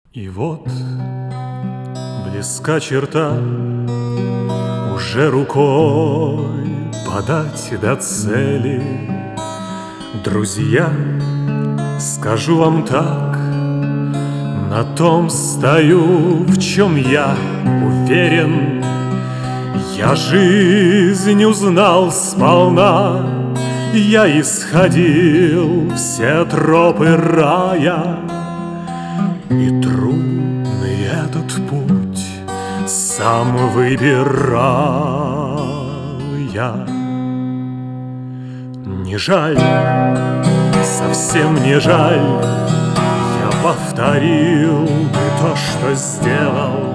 И вот близка черта, уже рукой подать до цели. Друзья, скажу вам так, на том стою, в чем я уверен. Я жизнь узнал сполна, я исходил все тропы рая. И трудный этот путь сам выбирал я. Не жаль, совсем не жаль, я повторил бы то, что сделал.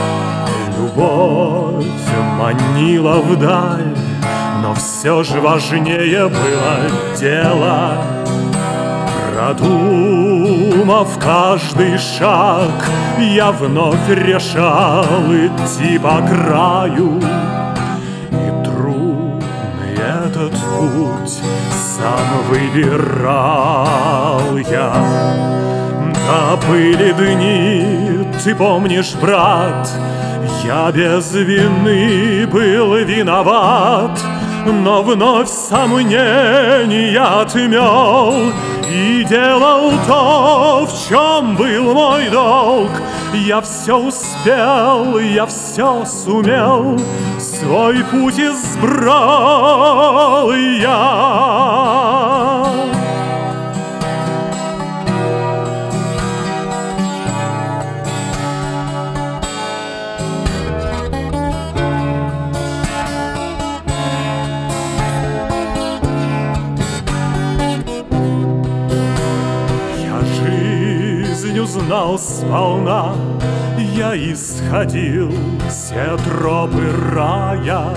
Любовь манила вдаль, но все же важнее было дело. Продумав каждый шаг, я вновь решал идти по краю. И трудный этот путь сам выбирал я. Да были дни, ты помнишь, брат, я без вины был виноват, но вновь сомнения отмел и делал то, в чем был мой долг. Я все успел, я все сумел, свой путь избрал я. Узнал сполна, я исходил все тропы рая.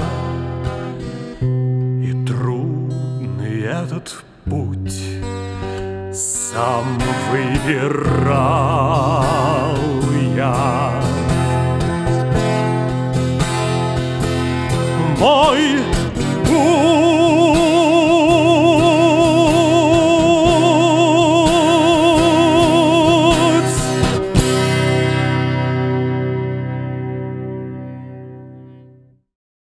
И трудный этот путь сам выбирал